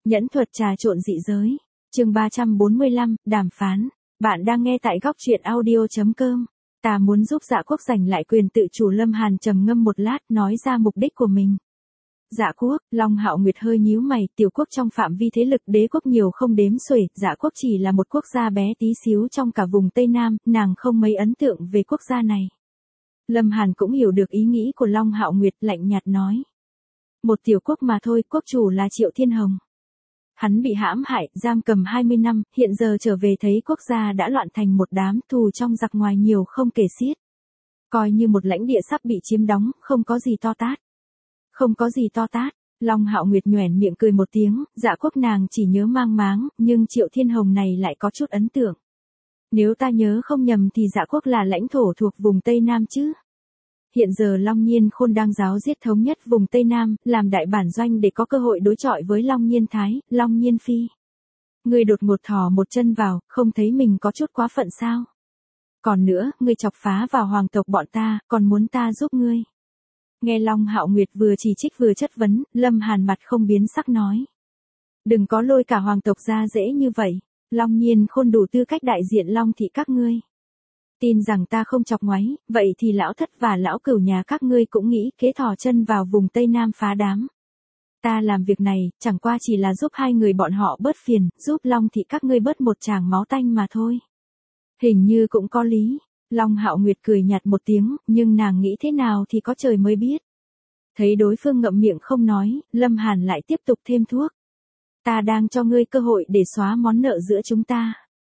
Nhẫn thuật trà trộn dị giới. Chương 345, đàm phán. Bạn đang nghe tại góc truyện audio.com. Ta muốn giúp Dạ Quốc giành lại quyền tự chủ. Lâm Hàn trầm ngâm một lát, nói ra mục đích của mình. Dạ Quốc, Long Hạo Nguyệt hơi nhíu mày, tiểu quốc trong phạm vi thế lực đế quốc nhiều không đếm xuể, Dạ Quốc chỉ là một quốc gia bé tí xíu trong cả vùng Tây Nam, nàng không mấy ấn tượng về quốc gia này. Lâm Hàn cũng hiểu được ý nghĩ của Long Hạo Nguyệt, lạnh nhạt nói. Một tiểu quốc mà thôi, quốc chủ là Triệu Thiên Hồng. Hắn bị hãm hại, giam cầm 20 năm, hiện giờ trở về thấy quốc gia đã loạn thành một đám, thù trong giặc ngoài nhiều không kể xiết. Coi như một lãnh địa sắp bị chiếm đóng, không có gì to tát. Không có gì to tát, Long Hạo Nguyệt nhoẻn miệng cười một tiếng, Dạ Quốc nàng chỉ nhớ mang máng, nhưng Triệu Thiên Hồng này lại có chút ấn tượng. Nếu ta nhớ không nhầm thì Dạ Quốc là lãnh thổ thuộc vùng Tây Nam chứ. Hiện giờ Long Nhiên Khôn đang giáo giết thống nhất vùng Tây Nam, làm đại bản doanh để có cơ hội đối chọi với Long Nhiên Thái, Long Nhiên Phi. Ngươi đột ngột thò một chân vào, không thấy mình có chút quá phận sao? Còn nữa, ngươi chọc phá vào hoàng tộc bọn ta, còn muốn ta giúp ngươi. Nghe Long Hạo Nguyệt vừa chỉ trích vừa chất vấn, Lâm Hàn mặt không biến sắc nói. Đừng có lôi cả hoàng tộc ra dễ như vậy, Long Nhiên Khôn đủ tư cách đại diện Long thị các ngươi. Tin rằng ta không chọc ngoáy, vậy thì lão thất và lão cửu nhà các ngươi cũng nghĩ kế thò chân vào vùng Tây Nam phá đám. Ta làm việc này, chẳng qua chỉ là giúp hai người bọn họ bớt phiền, giúp Long thị các ngươi bớt một tràng máu tanh mà thôi. Hình như cũng có lý. Long Hạo Nguyệt cười nhạt một tiếng, nhưng nàng nghĩ thế nào thì có trời mới biết. Thấy đối phương ngậm miệng không nói, Lâm Hàn lại tiếp tục thêm thuốc. Ta đang cho ngươi cơ hội để xóa món nợ giữa chúng ta.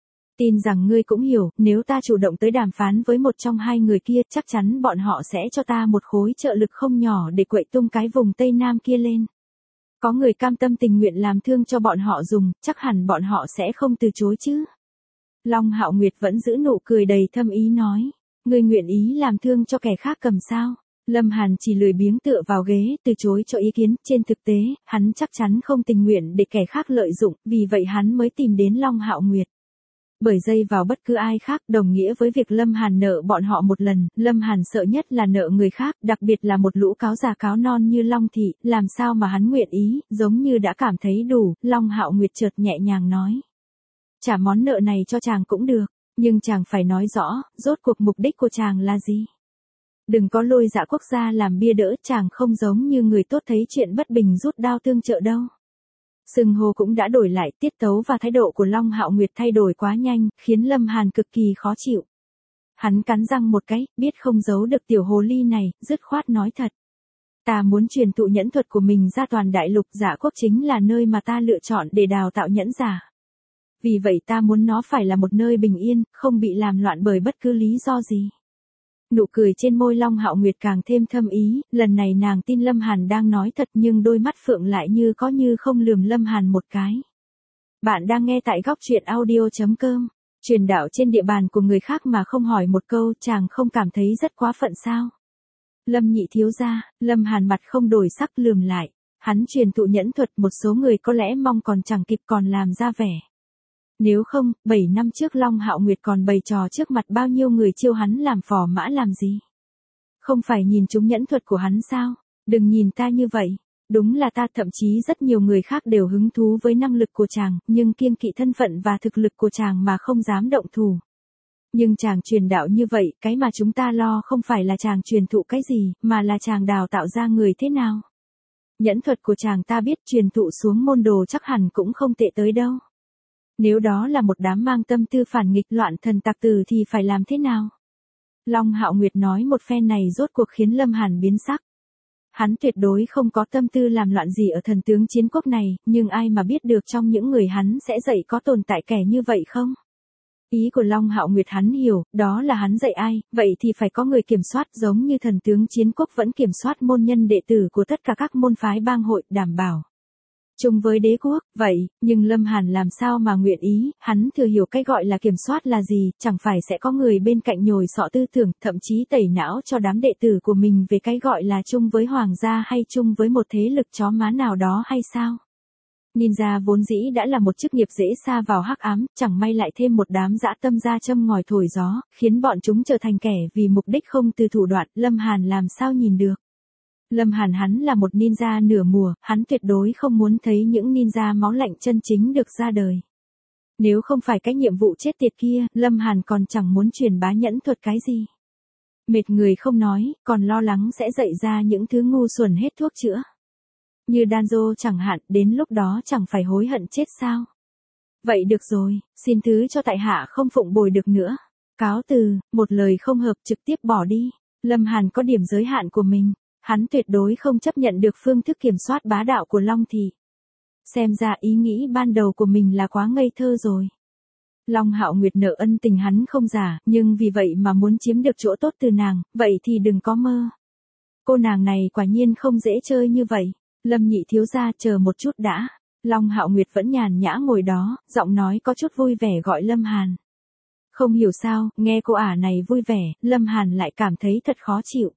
Tin rằng ngươi cũng hiểu, nếu ta chủ động tới đàm phán với một trong hai người kia, chắc chắn bọn họ sẽ cho ta một khối trợ lực không nhỏ để quậy tung cái vùng Tây Nam kia lên. Có người cam tâm tình nguyện làm thương cho bọn họ dùng, chắc hẳn bọn họ sẽ không từ chối chứ. Long Hạo Nguyệt vẫn giữ nụ cười đầy thâm ý nói, ngươi nguyện ý làm thương cho kẻ khác cầm sao? Lâm Hàn chỉ lười biếng tựa vào ghế, từ chối cho ý kiến, trên thực tế, hắn chắc chắn không tình nguyện để kẻ khác lợi dụng, vì vậy hắn mới tìm đến Long Hạo Nguyệt. Bởi dây vào bất cứ ai khác đồng nghĩa với việc Lâm Hàn nợ bọn họ một lần, Lâm Hàn sợ nhất là nợ người khác, đặc biệt là một lũ cáo già cáo non như Long thị, làm sao mà hắn nguyện ý, giống như đã cảm thấy đủ, Long Hạo Nguyệt chợt nhẹ nhàng nói. Trả món nợ này cho chàng cũng được, nhưng chàng phải nói rõ, rốt cuộc mục đích của chàng là gì. Đừng có lôi Dạ Quốc gia làm bia đỡ, chàng không giống như người tốt thấy chuyện bất bình rút đao tương trợ đâu. Xưng hô cũng đã đổi lại, tiết tấu và thái độ của Long Hạo Nguyệt thay đổi quá nhanh, khiến Lâm Hàn cực kỳ khó chịu. Hắn cắn răng một cái, biết không giấu được tiểu hồ ly này, dứt khoát nói thật. Ta muốn truyền thụ nhẫn thuật của mình ra toàn đại lục, Dạ Quốc chính là nơi mà ta lựa chọn để đào tạo nhẫn giả. Vì vậy ta muốn nó phải là một nơi bình yên, không bị làm loạn bởi bất cứ lý do gì. Nụ cười trên môi Long Hạo Nguyệt càng thêm thâm ý, lần này nàng tin Lâm Hàn đang nói thật nhưng đôi mắt phượng lại như có như không lườm Lâm Hàn một cái. Bạn đang nghe tại góc truyện audio.com, truyền đạo trên địa bàn của người khác mà không hỏi một câu, chàng không cảm thấy rất quá phận sao? Lâm nhị thiếu gia, Lâm Hàn mặt không đổi sắc lườm lại, hắn truyền thụ nhẫn thuật, một số người có lẽ mong còn chẳng kịp còn làm ra vẻ. Nếu không, 7 năm trước Long Hạo Nguyệt còn bày trò trước mặt bao nhiêu người chiêu hắn làm phò mã làm gì? Không phải nhìn chúng nhẫn thuật của hắn sao? Đừng nhìn ta như vậy. Đúng là ta, thậm chí rất nhiều người khác đều hứng thú với năng lực của chàng, nhưng kiêng kỵ thân phận và thực lực của chàng mà không dám động thủ. Nhưng chàng truyền đạo như vậy, cái mà chúng ta lo không phải là chàng truyền thụ cái gì, mà là chàng đào tạo ra người thế nào. Nhẫn thuật của chàng ta biết, truyền thụ xuống môn đồ chắc hẳn cũng không tệ tới đâu. Nếu đó là một đám mang tâm tư phản nghịch loạn thần tặc tử thì phải làm thế nào? Long Hạo Nguyệt nói một phen này rốt cuộc khiến Lâm Hàn biến sắc. Hắn tuyệt đối không có tâm tư làm loạn gì ở thần tướng chiến quốc này, nhưng ai mà biết được trong những người hắn sẽ dạy có tồn tại kẻ như vậy không? Ý của Long Hạo Nguyệt hắn hiểu, đó là hắn dạy ai, vậy thì phải có người kiểm soát, giống như thần tướng chiến quốc vẫn kiểm soát môn nhân đệ tử của tất cả các môn phái bang hội, đảm bảo chung với đế quốc, vậy, nhưng Lâm Hàn làm sao mà nguyện ý, hắn thừa hiểu cái gọi là kiểm soát là gì, chẳng phải sẽ có người bên cạnh nhồi sọ tư tưởng, thậm chí tẩy não cho đám đệ tử của mình về cái gọi là chung với hoàng gia hay chung với một thế lực chó má nào đó hay sao? Ninja vốn dĩ đã là một chức nghiệp dễ sa vào hắc ám, chẳng may lại thêm một đám dã tâm ra châm ngòi thổi gió, khiến bọn chúng trở thành kẻ vì mục đích không từ thủ đoạn, Lâm Hàn làm sao nhìn được. Lâm Hàn hắn là một ninja nửa mùa, hắn tuyệt đối không muốn thấy những ninja máu lạnh chân chính được ra đời. Nếu không phải cái nhiệm vụ chết tiệt kia, Lâm Hàn còn chẳng muốn truyền bá nhẫn thuật cái gì. Mệt người không nói, còn lo lắng sẽ dạy ra những thứ ngu xuẩn hết thuốc chữa. Như Danzo chẳng hạn, đến lúc đó chẳng phải hối hận chết sao. Vậy được rồi, xin thứ cho tại hạ không phụng bồi được nữa. Cáo từ, một lời không hợp trực tiếp bỏ đi. Lâm Hàn có điểm giới hạn của mình, hắn tuyệt đối không chấp nhận được phương thức kiểm soát bá đạo của Long Thị. Xem ra ý nghĩ ban đầu của mình là quá ngây thơ rồi. Long Hạo Nguyệt nợ ân tình hắn không giả, nhưng vì vậy mà muốn chiếm được chỗ tốt từ nàng, vậy thì đừng có mơ. Cô nàng này quả nhiên không dễ chơi như vậy. Lâm nhị thiếu gia chờ một chút đã. Long Hạo Nguyệt vẫn nhàn nhã ngồi đó, giọng nói có chút vui vẻ gọi Lâm Hàn. Không hiểu sao, nghe cô ả này vui vẻ, Lâm Hàn lại cảm thấy thật khó chịu.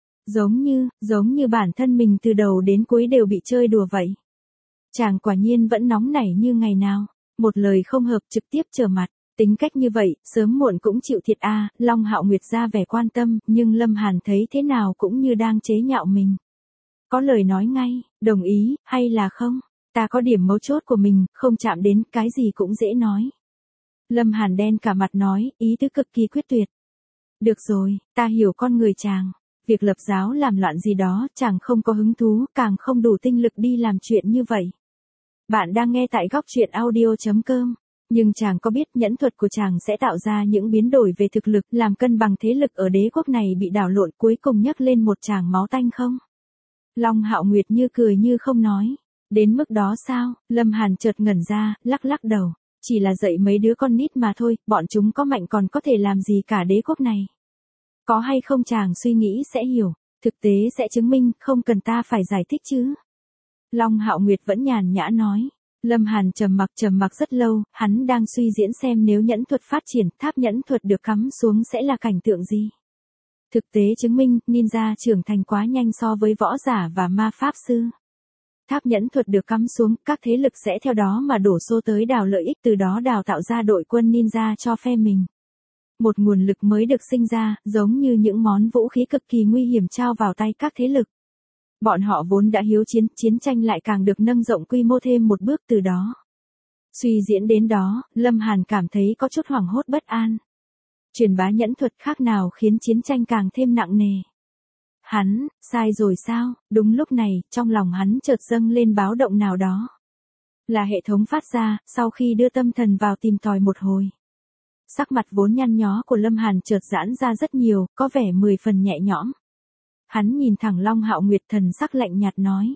Giống như bản thân mình từ đầu đến cuối đều bị chơi đùa vậy. Chàng quả nhiên vẫn nóng nảy như ngày nào, một lời không hợp trực tiếp trở mặt, tính cách như vậy, sớm muộn cũng chịu thiệt a. Long Hạo Nguyệt ra vẻ quan tâm, nhưng Lâm Hàn thấy thế nào cũng như đang chế nhạo mình. Có lời nói ngay, đồng ý, hay là không? Ta có điểm mấu chốt của mình, không chạm đến, cái gì cũng dễ nói. Lâm Hàn đen cả mặt nói, ý tứ cực kỳ quyết tuyệt. Được rồi, ta hiểu con người chàng. Việc lập giáo làm loạn gì đó, chàng không có hứng thú, càng không đủ tinh lực đi làm chuyện như vậy. Bạn đang nghe tại góc truyện audio.com. Nhưng chàng có biết nhẫn thuật của chàng sẽ tạo ra những biến đổi về thực lực, làm cân bằng thế lực ở đế quốc này bị đảo lộn, cuối cùng nhấc lên một tràng máu tanh không? Long Hạo Nguyệt như cười như không nói. Đến mức đó sao? Lâm Hàn chợt ngẩn ra, lắc lắc đầu. Chỉ là dạy mấy đứa con nít mà thôi, bọn chúng có mạnh còn có thể làm gì cả đế quốc này. Có hay không chàng suy nghĩ sẽ hiểu, thực tế sẽ chứng minh, không cần ta phải giải thích chứ. Long Hạo Nguyệt vẫn nhàn nhã nói. Lâm Hàn trầm mặc rất lâu, hắn đang suy diễn xem nếu nhẫn thuật phát triển, tháp nhẫn thuật được cắm xuống sẽ là cảnh tượng gì. Thực tế chứng minh, ninja trưởng thành quá nhanh so với võ giả và ma pháp sư. Tháp nhẫn thuật được cắm xuống, các thế lực sẽ theo đó mà đổ xô tới đào lợi ích, từ đó đào tạo ra đội quân ninja cho phe mình. Một nguồn lực mới được sinh ra, giống như những món vũ khí cực kỳ nguy hiểm trao vào tay các thế lực. Bọn họ vốn đã hiếu chiến, chiến tranh lại càng được nâng rộng quy mô thêm một bước từ đó. Suy diễn đến đó, Lâm Hàn cảm thấy có chút hoảng hốt bất an. Truyền bá nhẫn thuật khác nào khiến chiến tranh càng thêm nặng nề. Hắn, sai rồi sao? Đúng lúc này, trong lòng hắn chợt dâng lên báo động nào đó. Là hệ thống phát ra, sau khi đưa tâm thần vào tìm tòi một hồi. Sắc mặt vốn nhăn nhó của Lâm Hàn chợt giãn ra rất nhiều, có vẻ 10 phần nhẹ nhõm. Hắn nhìn thẳng Long Hạo Nguyệt, thần sắc lạnh nhạt nói.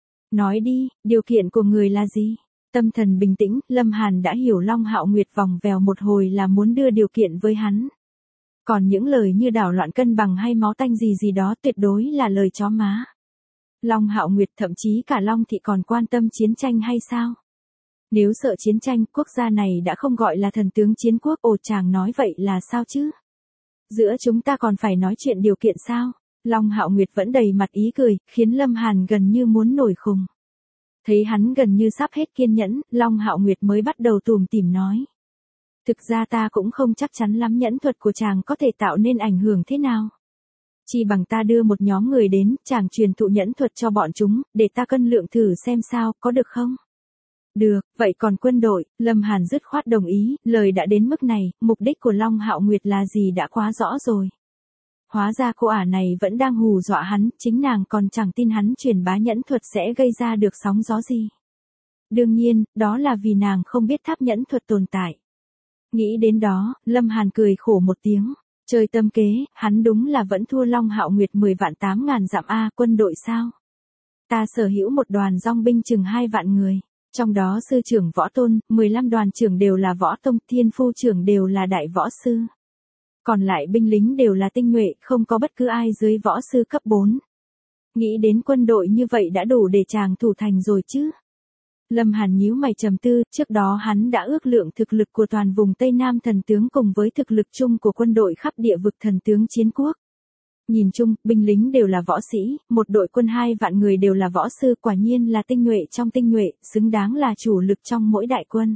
Nói đi, điều kiện của người là gì? Tâm thần bình tĩnh, Lâm Hàn đã hiểu Long Hạo Nguyệt vòng vèo một hồi là muốn đưa điều kiện với hắn. Còn những lời như đảo loạn cân bằng hay máu tanh gì đó tuyệt đối là lời chó má. Long Hạo Nguyệt, thậm chí cả Long Thị còn quan tâm chiến tranh hay sao? Nếu sợ chiến tranh, quốc gia này đã không gọi là thần tướng chiến quốc. Ồ, chàng nói vậy là sao chứ? Giữa chúng ta còn phải nói chuyện điều kiện sao? Long Hạo Nguyệt vẫn đầy mặt ý cười, khiến Lâm Hàn gần như muốn nổi khùng. Thấy hắn gần như sắp hết kiên nhẫn, Long Hạo Nguyệt mới bắt đầu tủm tỉm nói. Thực ra ta cũng không chắc chắn lắm nhẫn thuật của chàng có thể tạo nên ảnh hưởng thế nào. Chỉ bằng ta đưa một nhóm người đến, chàng truyền thụ nhẫn thuật cho bọn chúng, để ta cân lượng thử xem sao, có được không? Được, vậy còn quân đội? Lâm Hàn dứt khoát đồng ý, lời đã đến mức này, mục đích của Long Hạo Nguyệt là gì đã quá rõ rồi. Hóa ra cô ả này vẫn đang hù dọa hắn, chính nàng còn chẳng tin hắn truyền bá nhẫn thuật sẽ gây ra được sóng gió gì. Đương nhiên, đó là vì nàng không biết tháp nhẫn thuật tồn tại. Nghĩ đến đó, Lâm Hàn cười khổ một tiếng. Chơi tâm kế, hắn đúng là vẫn thua Long Hạo Nguyệt 10 vạn 8 ngàn dặm a. Quân đội sao? Ta sở hữu một đoàn dong binh chừng 2 vạn người. Trong đó sư trưởng võ tôn, 15 đoàn trưởng đều là võ tông, thiên phu trưởng đều là đại võ sư. Còn lại binh lính đều là tinh nhuệ, không có bất cứ ai dưới võ sư cấp 4. Nghĩ đến quân đội như vậy đã đủ để chàng thủ thành rồi chứ. Lâm Hàn nhíu mày trầm tư, trước đó hắn đã ước lượng thực lực của toàn vùng Tây Nam thần tướng cùng với thực lực chung của quân đội khắp địa vực thần tướng chiến quốc. Nhìn chung, binh lính đều là võ sĩ, một đội quân 2 vạn người đều là võ sư, quả nhiên là tinh nhuệ trong tinh nhuệ, xứng đáng là chủ lực trong mỗi đại quân.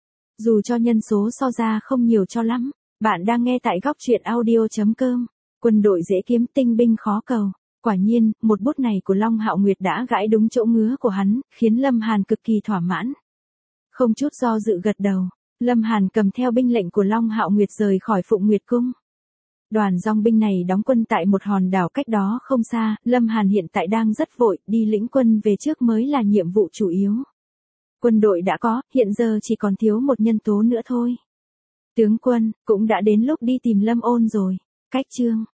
Dù cho nhân số so ra không nhiều cho lắm. Bạn đang nghe tại góc truyện audio.com. Quân đội dễ kiếm, tinh binh khó cầu. Quả nhiên, một bút này của Long Hạo Nguyệt đã gãi đúng chỗ ngứa của hắn, khiến Lâm Hàn cực kỳ thỏa mãn. Không chút do dự gật đầu, Lâm Hàn cầm theo binh lệnh của Long Hạo Nguyệt rời khỏi Phụng Nguyệt Cung. Đoàn dòng binh này đóng quân tại một hòn đảo cách đó không xa, Lâm Hàn hiện tại đang rất vội, đi lĩnh quân về trước mới là nhiệm vụ chủ yếu. Quân đội đã có, hiện giờ chỉ còn thiếu một nhân tố nữa thôi. Tướng quân, cũng đã đến lúc đi tìm Lâm Ôn rồi. Cách chương